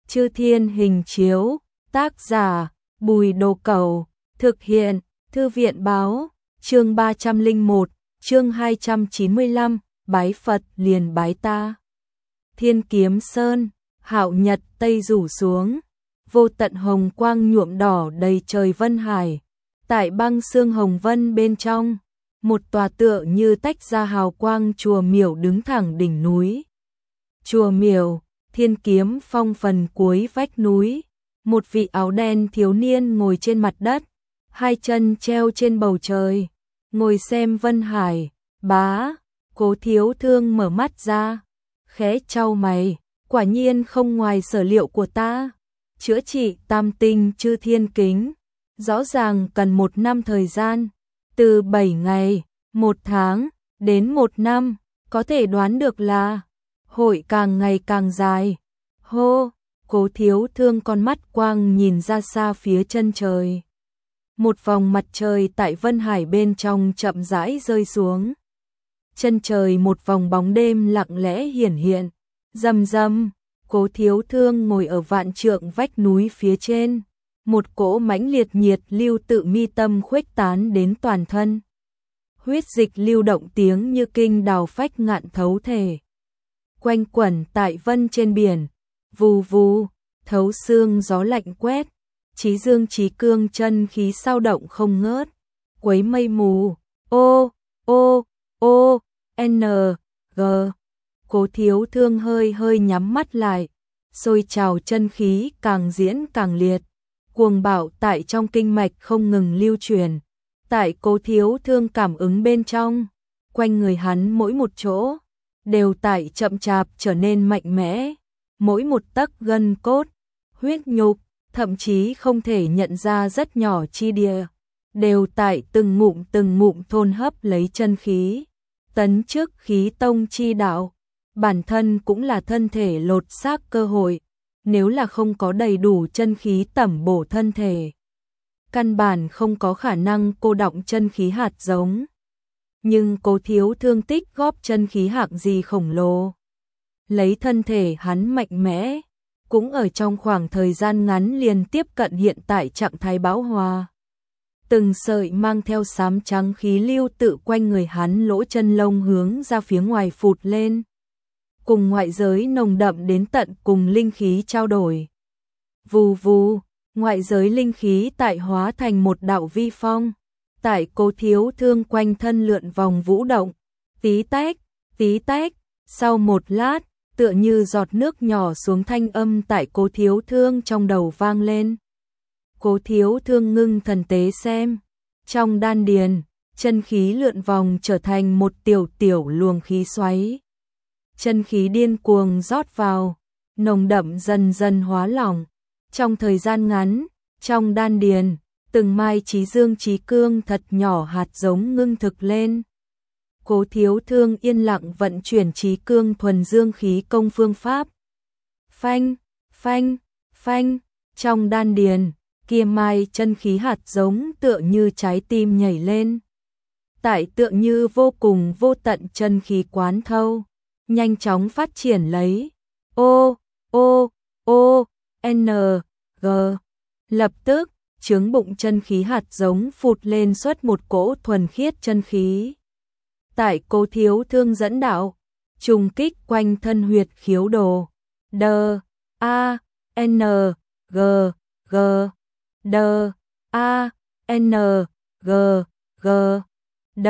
Chư Thiên Hình Chiếu, tác giả Bùi Đồ Cẩu, thực hiện Thư viện Báo, chương 301, chương 295, bái Phật liền bái ta. Thiên Kiếm Sơn, hạo nhật tây rủ xuống, vô tận hồng quang nhuộm đỏ đầy trời vân hải. Tại băng sương hồng vân bên trong, một tòa tựa như tách ra hào quang chùa miểu đứng thẳng đỉnh núi. Chùa miểu, Thiên Kiếm Phong phần cuối vách núi, một vị áo đen thiếu niên ngồi trên mặt đất, hai chân treo trên bầu trời, ngồi xem vân hải. Bá, Cố Thiếu Thương mở mắt ra, khẽ chau mày, quả nhiên không ngoài sở liệu của ta. Chữa trị tam tinh chư thiên kính, rõ ràng cần 1 năm thời gian, từ 7 ngày, 1 tháng, đến 1 năm, có thể đoán được là hội càng ngày càng dài. Hô, Cố Thiếu Thương con mắt quang nhìn ra xa phía chân trời. Một vòng mặt trời tại vân hải bên trong chậm rãi rơi xuống. Chân trời một vòng bóng đêm lặng lẽ hiển hiện, rầm rầm. Cố Thiếu Thương ngồi ở vạn trượng vách núi phía trên, một cỗ mãnh liệt nhiệt lưu tự mi tâm khuếch tán đến toàn thân. Huyết dịch lưu động tiếng như kinh đào phách ngạn thấu thể. Quanh quẩn tại vân trên biển, vù vù, thấu xương gió lạnh quét, chí dương chí cương chân khí sao động không ngớt, quấy mây mù, ô, ô, ô, n, g. Cố Thiếu Thương hơi hơi nhắm mắt lại, sôi trào chân khí càng diễn càng liệt, cuồng bạo tại trong kinh mạch không ngừng lưu truyền. Tại Cố Thiếu Thương cảm ứng bên trong, quanh người hắn mỗi một chỗ, đều tại chậm chạp trở nên mạnh mẽ, mỗi một tấc gân cốt, huyết nhục, thậm chí không thể nhận ra rất nhỏ chi địa, đều tại từng ngụm thôn hấp lấy chân khí, tấn chức khí tông chi đạo. Bản thân cũng là thân thể lột xác cơ hội, nếu là không có đầy đủ chân khí tẩm bổ thân thể, căn bản không có khả năng cô đọng chân khí hạt giống. Nhưng Cố Thiếu Thương tích góp chân khí hạng gì khổng lồ. Lấy thân thể hắn mạnh mẽ, cũng ở trong khoảng thời gian ngắn liền tiếp cận hiện tại trạng thái bão hòa. Từng sợi mang theo xám trắng khí lưu tự quanh người hắn lỗ chân lông hướng ra phía ngoài phụt lên, cùng ngoại giới nồng đậm đến tận cùng linh khí trao đổi. Vù vù, ngoại giới linh khí tại hóa thành một đạo vi phong, tại Cố Thiếu Thương quanh thân lượn vòng vũ động, tí tách, sau một lát, tựa như giọt nước nhỏ xuống thanh âm tại Cố Thiếu Thương trong đầu vang lên. Cố Thiếu Thương ngưng thần tế xem, trong đan điền, chân khí lượn vòng trở thành một tiểu luồng khí xoáy. Chân khí điên cuồng rót vào, nồng đậm dần dần hóa lỏng. Trong thời gian ngắn, trong đan điền, từng mai chí dương chí cương thật nhỏ hạt giống ngưng thực lên. Cố Thiếu Thương yên lặng vận chuyển chí cương thuần dương khí công phương pháp. Phanh, phanh, phanh, trong đan điền, kia mai chân khí hạt giống tựa như trái tim nhảy lên. Tại tựa như vô cùng vô tận chân khí quán thâu, nhanh chóng phát triển lấy. Ô, ô, ô, n, g. Lập tức, chướng bụng chân khí hạt giống phụt lên xuất một cỗ thuần khiết chân khí. Tại Cố Thiếu Thương dẫn đạo, trùng kích quanh thân huyệt khiếu đồ. D, A, N, G, G. D, A, N, G, G. D,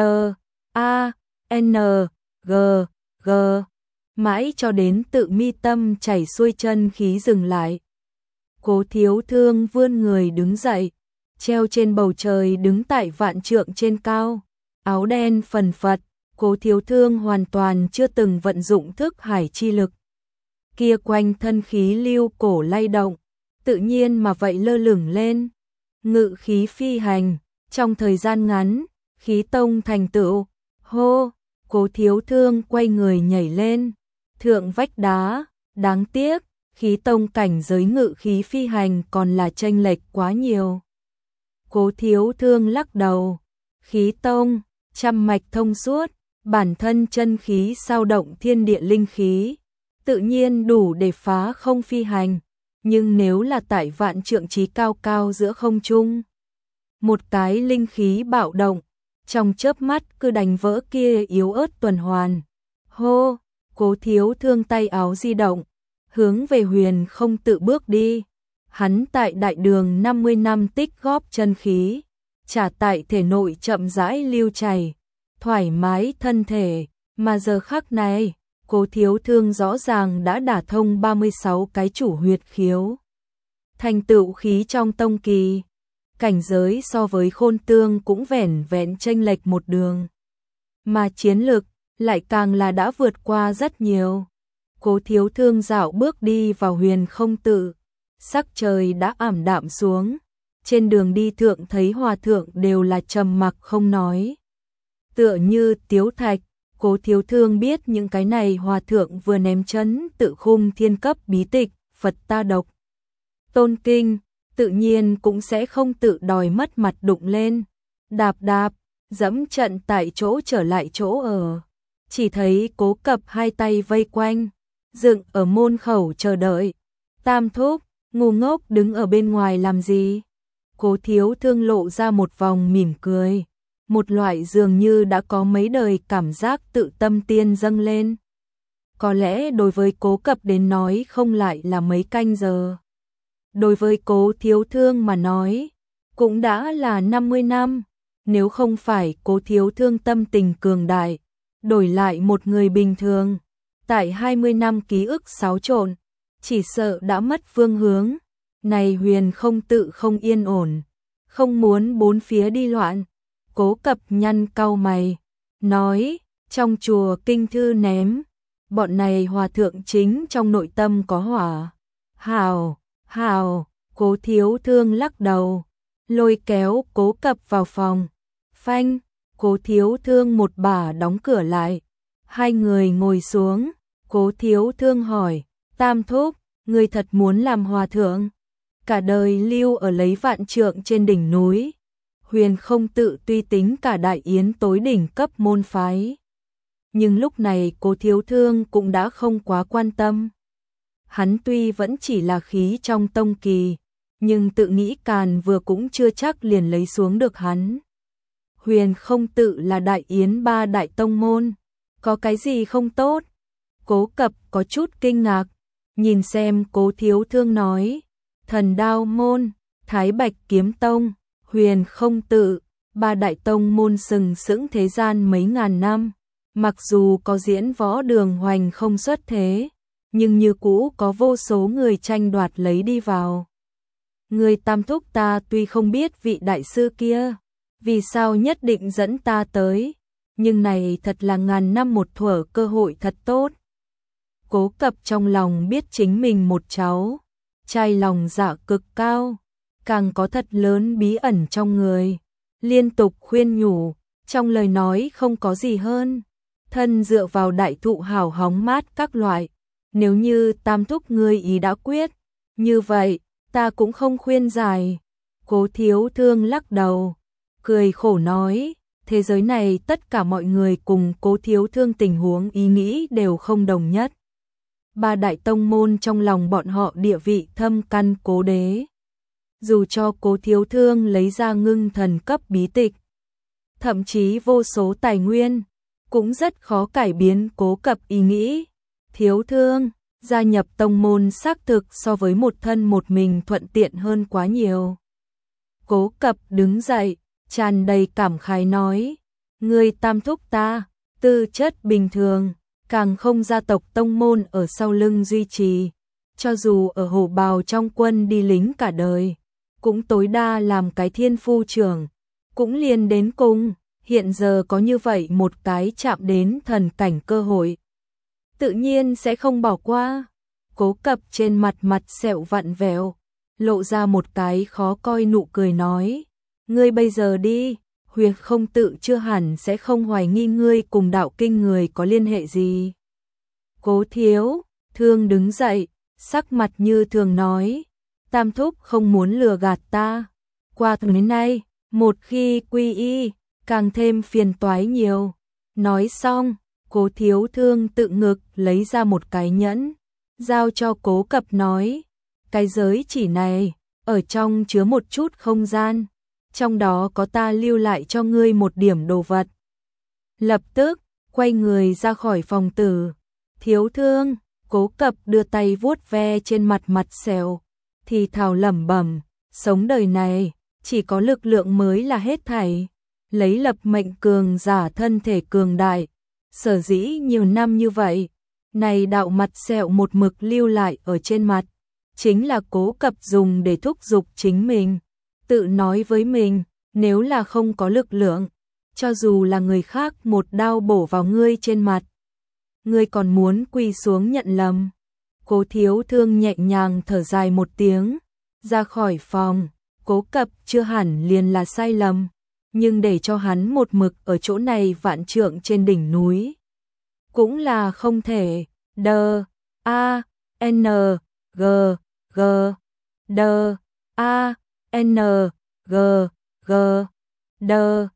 A, N, G, G. Mãi cho đến tự mi tâm chảy xuôi chân khí dừng lại. Cố Thiếu Thương vươn người đứng dậy, treo trên bầu trời đứng tại vạn trượng trên cao, áo đen phần phật. Cố Thiếu Thương hoàn toàn chưa từng vận dụng thức hải chi lực. Kia quanh thân khí lưu cổ lay động, tự nhiên mà vậy lơ lửng lên. Ngự khí phi hành, trong thời gian ngắn, khí tông thành tựu. Hô, Cố Thiếu Thương quay người nhảy lên, thượng vách đá. Đáng tiếc, khí tông cảnh giới ngự khí phi hành còn là chênh lệch quá nhiều. Cố Thiếu Thương lắc đầu, khí tông, trăm mạch thông suốt, bản thân chân khí sao động thiên địa linh khí, tự nhiên đủ để phá không phi hành. nhưng nếu là tại vạn trượng trí cao cao giữa không trung, một cái linh khí bạo động, trong chớp mắt cứ đánh vỡ kia yếu ớt tuần hoàn. Hô, Cố Thiếu Thương tay áo di động, hướng về Huyền Không Tự bước đi. Hắn tại đại đường 50 năm tích góp chân khí, trả tại thể nội chậm rãi lưu chảy, thoải mái thân thể, mà giờ khắc này, Cố Thiếu Thương rõ ràng đã đả thông 36 cái chủ huyệt khiếu. Thành tựu khí trong tông kỳ, cảnh giới so với Khôn Tương cũng vẻn vẹn chênh lệch một đường. Mà chiến lực lại càng là đã vượt qua rất nhiều. Cố Thiếu Thương dạo bước đi vào Huyền Không Tự, sắc trời đã ảm đạm xuống, trên đường đi thượng thấy hòa thượng đều là trầm mặc không nói. Tựa như Tiếu Thạch, Cố Thiếu Thương biết những cái này hòa thượng vừa ném chấn tự khung thiên cấp bí tịch, Phật ta độc tôn kinh, tự nhiên cũng sẽ không tự đòi mất mặt đụng lên, đạp đạp, dẫm trận tại chỗ trở lại chỗ ở. Chỉ thấy Cố Cập hai tay vây quanh, dựng ở môn khẩu chờ đợi. Tam thúc, ngu ngốc đứng ở bên ngoài làm gì? Cố Thiếu Thương lộ ra một vòng mỉm cười, một loại dường như đã có mấy đời cảm giác tự tâm tiên dâng lên. Có lẽ đối với Cố Cập đến nói không lại là mấy canh giờ. Đối với Cố Thiếu Thương mà nói, cũng đã là 50 năm, nếu không phải Cố Thiếu Thương tâm tình cường đại, đổi lại một người bình thường, tại 20 năm ký ức xáo trộn, chỉ sợ đã mất phương hướng. Này Huyền Không Tự không yên ổn, không muốn bốn phía đi loạn. Cố Cập nhăn cau mày, nói, trong chùa kinh thư ném, bọn này hòa thượng chính trong nội tâm có hỏa. Hào, hào, Cố Thiếu Thương lắc đầu, lôi kéo Cố Cập vào phòng. Phanh, Cố Thiếu Thương một bà đóng cửa lại. Hai người ngồi xuống, Cố Thiếu Thương hỏi, Tam thúc, ngươi thật muốn làm hòa thượng? Cả đời lưu ở lấy vạn trượng trên đỉnh núi. Huyền Không Tự tuy tính cả đại yến tối đỉnh cấp môn phái, nhưng lúc này Cố Thiếu Thương cũng đã không quá quan tâm. Hắn tuy vẫn chỉ là khí trong tông kỳ, nhưng tự nghĩ Càn vừa cũng chưa chắc liền lấy xuống được hắn. Huyền Không Tự là đại yến ba đại tông môn, có cái gì không tốt? Cố Cập có chút kinh ngạc, nhìn xem Cố Thiếu Thương nói, Thần Đao môn, Thái Bạch kiếm tông, Huyền Không Tự, ba đại tông môn sừng sững thế gian mấy ngàn năm, mặc dù có diễn võ Đường Hoành không xuất thế, nhưng như cũ có vô số người tranh đoạt lấy đi vào. Người Tam thúc ta tuy không biết vị đại sư kia, vì sao nhất định dẫn ta tới, nhưng này thật là ngàn năm một thuở cơ hội thật tốt. Cố Cập trong lòng biết chính mình một cháu, trai lòng dạ cực cao, càng có thật lớn bí ẩn trong người, liên tục khuyên nhủ, trong lời nói không có gì hơn, thân dựa vào đại thụ hào hóng mát các loại, nếu như Tam thúc ngươi ý đã quyết, như vậy, ta cũng không khuyên giải. Cố Thiếu Thương lắc đầu, cười khổ nói, thế giới này tất cả mọi người cùng Cố Thiếu Thương tình huống ý nghĩ đều không đồng nhất. Ba đại tông môn trong lòng bọn họ địa vị thâm căn cố đế. Dù cho Cố Thiếu Thương lấy ra ngưng thần cấp bí tịch, thậm chí vô số tài nguyên, cũng rất khó cải biến Cố Cập ý nghĩ. Thiếu Thương, gia nhập tông môn xác thực so với một thân một mình thuận tiện hơn quá nhiều. Cố Cập đứng dậy, tràn đầy cảm khái nói, người Tam thúc ta, tư chất bình thường, càng không gia tộc tông môn ở sau lưng duy trì, cho dù ở hổ bào trong quân đi lính cả đời, cũng tối đa làm cái thiên phu trưởng, cũng liền đến cùng, hiện giờ có như vậy một cái chạm đến thần cảnh cơ hội, tự nhiên sẽ không bỏ qua. Cố Cập trên mặt sẹo vặn vẹo, lộ ra một cái khó coi nụ cười nói, ngươi bây giờ đi, Huyền Không Tự chưa hẳn sẽ không hoài nghi ngươi cùng đạo kinh người có liên hệ gì. Cố Thiếu Thương đứng dậy, sắc mặt như thường nói, Tam thúc không muốn lừa gạt ta, qua từ đến nay, một khi quy y, càng thêm phiền toái nhiều. Nói xong, Cố Thiếu Thương tự ngực lấy ra một cái nhẫn, giao cho Cố Cập nói, cái giới chỉ này, ở trong chứa một chút không gian, trong đó có ta lưu lại cho ngươi một điểm đồ vật. Lập tức, quay người ra khỏi phòng tử. Thiếu Thương, Cố Cập đưa tay vuốt ve trên mặt sẹo, thì thào lẩm bẩm, sống đời này, chỉ có lực lượng mới là hết thảy. Lấy lập mệnh cường giả thân thể cường đại, sở dĩ nhiều năm như vậy, này đạo mặt sẹo một mực lưu lại ở trên mặt, chính là Cố Cập dùng để thúc giục chính mình, tự nói với mình, nếu là không có lực lượng, cho dù là người khác một đao bổ vào ngươi trên mặt, ngươi còn muốn quỳ xuống nhận lầm. Cố Thiếu Thương nhẹ nhàng thở dài một tiếng, ra khỏi phòng. Cố Cập chưa hẳn liền là sai lầm, nhưng để cho hắn một mực ở chỗ này vạn trượng trên đỉnh núi cũng là không thể. D A N G G D A N G G D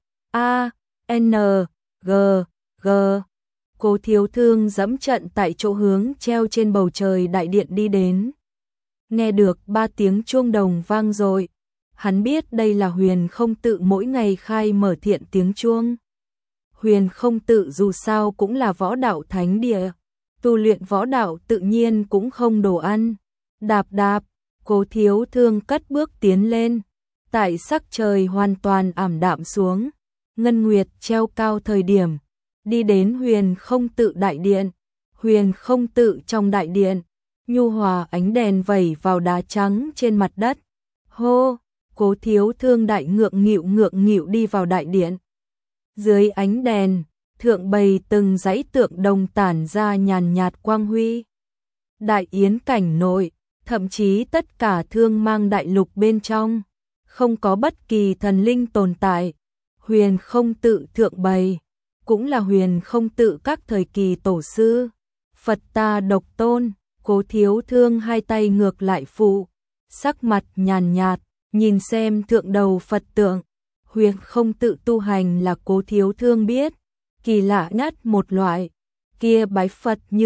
A N G G. Cố Thiếu Thương dẫm trận tại chỗ hướng treo trên bầu trời đại điện đi đến. Nghe được 3 tiếng chuông đồng vang dội, hắn biết đây là Huyền Không Tự mỗi ngày khai mở thiện tiếng chuông. Huyền Không Tự dù sao cũng là võ đạo thánh địa, tu luyện võ đạo tự nhiên cũng không đồ ăn. Đạp đạp, Cố Thiếu Thương cất bước tiến lên, tại sắc trời hoàn toàn ảm đạm xuống, ngân nguyệt treo cao thời điểm, đi đến Huyền Không Tự đại điện. Huyền Không Tự trong đại điện, nhu hòa ánh đèn vẩy vào đá trắng trên mặt đất. Hô, Cố Thiếu Thương đại ngượng nghịu đi vào đại điện. Dưới ánh đèn, thượng bày từng dãy tượng đồng tản ra nhàn nhạt quang huy. Đại yến cảnh nội, thậm chí tất cả Thương Mang đại lục bên trong, không có bất kỳ thần linh tồn tại. Huyền Không Tự thượng bày, cũng là Huyền Không Tự các thời kỳ tổ sư. Phật ta độc tôn. Cố Thiếu Thương hai tay ngược lại phụ, sắc mặt nhàn nhạt, nhìn xem thượng đầu Phật tượng. Huyền Không Tự tu hành là Cố Thiếu Thương biết, kỳ lạ nhất một loại, kia bái Phật như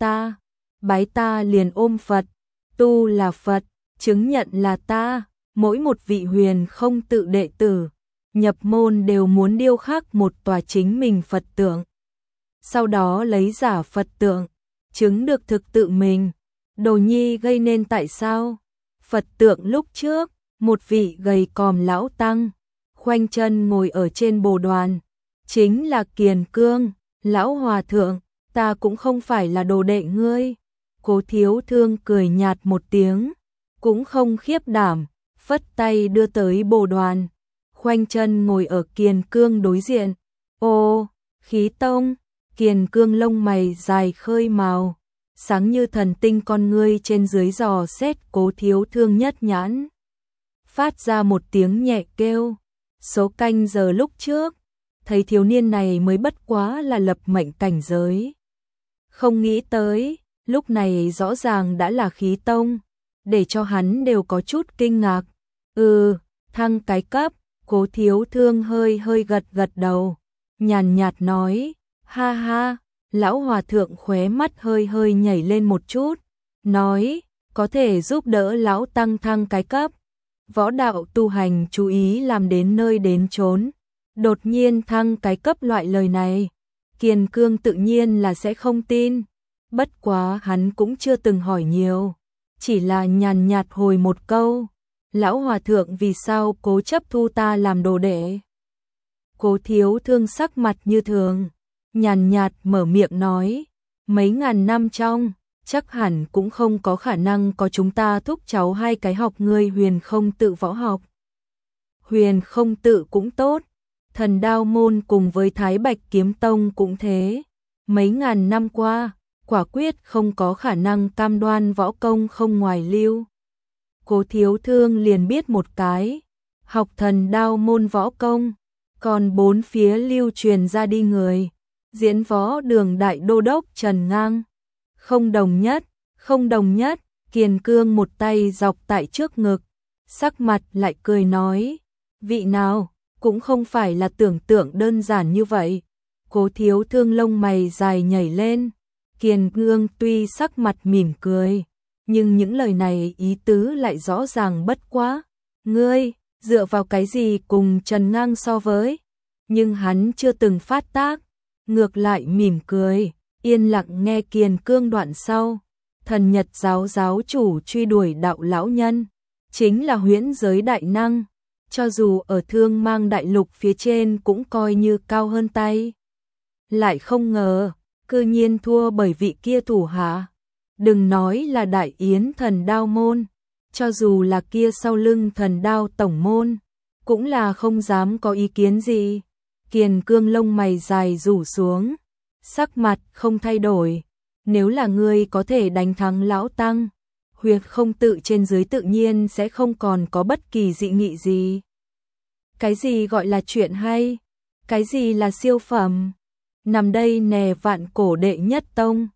bái ta liền ôm Phật, tu là Phật, chứng nhận là ta. Mỗi một vị Huyền Không Tự đệ tử, nhập môn đều muốn điêu khắc một tòa chính mình Phật tượng, sau đó lấy giả Phật tượng, chứng được thực tự mình. Đồ nhi gây nên tại sao? Phật tượng lúc trước, một vị gầy còm lão tăng, khoanh chân ngồi ở trên bồ đoàn, chính là Kiền Cương. Lão hòa thượng, ta cũng không phải là đồ đệ ngươi. Cố Thiếu Thương cười nhạt một tiếng, cũng không khiếp đảm, phất tay đưa tới bồ đoàn, khoanh chân ngồi ở Kiền Cương đối diện. Ô, khí tông. Kiền Cương lông mày dài khơi màu, sáng như thần tinh, con ngươi trên dưới dò xét Cố Thiếu Thương nhất nhãn, phát ra một tiếng nhẹ kêu. Số canh giờ lúc trước, thấy thiếu niên này mới bất quá là lập mệnh cảnh giới, không nghĩ tới, lúc này rõ ràng đã là khí tông, để cho hắn đều có chút kinh ngạc. Thăng cái cấp. Cố Thiếu Thương hơi gật đầu, nhàn nhạt nói, ha ha. Lão hòa thượng khóe mắt hơi nhảy lên một chút, nói, có thể giúp đỡ lão tăng thăng cái cấp. Võ đạo tu hành chú ý làm đến nơi đến chốn, đột nhiên thăng cái cấp loại lời này, Kiền Cương tự nhiên là sẽ không tin. Bất quá hắn cũng chưa từng hỏi nhiều, chỉ là nhàn nhạt hồi một câu, lão hòa thượng vì sao cố chấp thu ta làm đồ đệ? Cố Thiếu Thương sắc mặt như thường, nhàn nhạt mở miệng nói, mấy ngàn năm trong, chắc hẳn cũng không có khả năng có chúng ta thúc cháu hai cái học ngươi Huyền Không Tự võ học. Huyền Không Tự cũng tốt, Thần Đao môn cùng với Thái Bạch Kiếm Tông cũng thế, mấy ngàn năm qua, quả quyết không có khả năng cam đoan võ công không ngoài lưu. Cố Thiếu Thương liền biết một cái, học Thần Đao môn võ công, còn bốn phía lưu truyền ra đi người, diễn võ đường đại đô đốc Trần Ngang. Không đồng nhất, Kiền Cương một tay dọc tại trước ngực, sắc mặt lại cười nói, vị nào, cũng không phải là tưởng tượng đơn giản như vậy. Cố Thiếu Thương lông mày dài nhảy lên, Kiền Cương tuy sắc mặt mỉm cười, nhưng những lời này ý tứ lại rõ ràng bất quá. Ngươi, dựa vào cái gì cùng Trần Ngang so với? Nhưng hắn chưa từng phát tác, ngược lại mỉm cười, yên lặng nghe Kiền Cương đoạn sau. Thần Nhật giáo giáo chủ truy đuổi đạo lão nhân, chính là huyễn giới đại năng, cho dù ở Thương Mang đại lục phía trên cũng coi như cao hơn tay. Lại không ngờ, cư nhiên thua bởi vị kia thủ hạ. Đừng nói là Đại Yến Thần Đao môn, cho dù là kia sau lưng Thần Đao tổng môn, cũng là không dám có ý kiến gì. Kiền Cương lông mày dài rủ xuống, sắc mặt không thay đổi. Nếu là ngươi có thể đánh thắng lão tăng, Huyệt Không Tự trên dưới tự nhiên sẽ không còn có bất kỳ dị nghị gì. Cái gì gọi là chuyện hay? Cái gì là siêu phẩm? Nằm đây nè vạn cổ đệ nhất tông.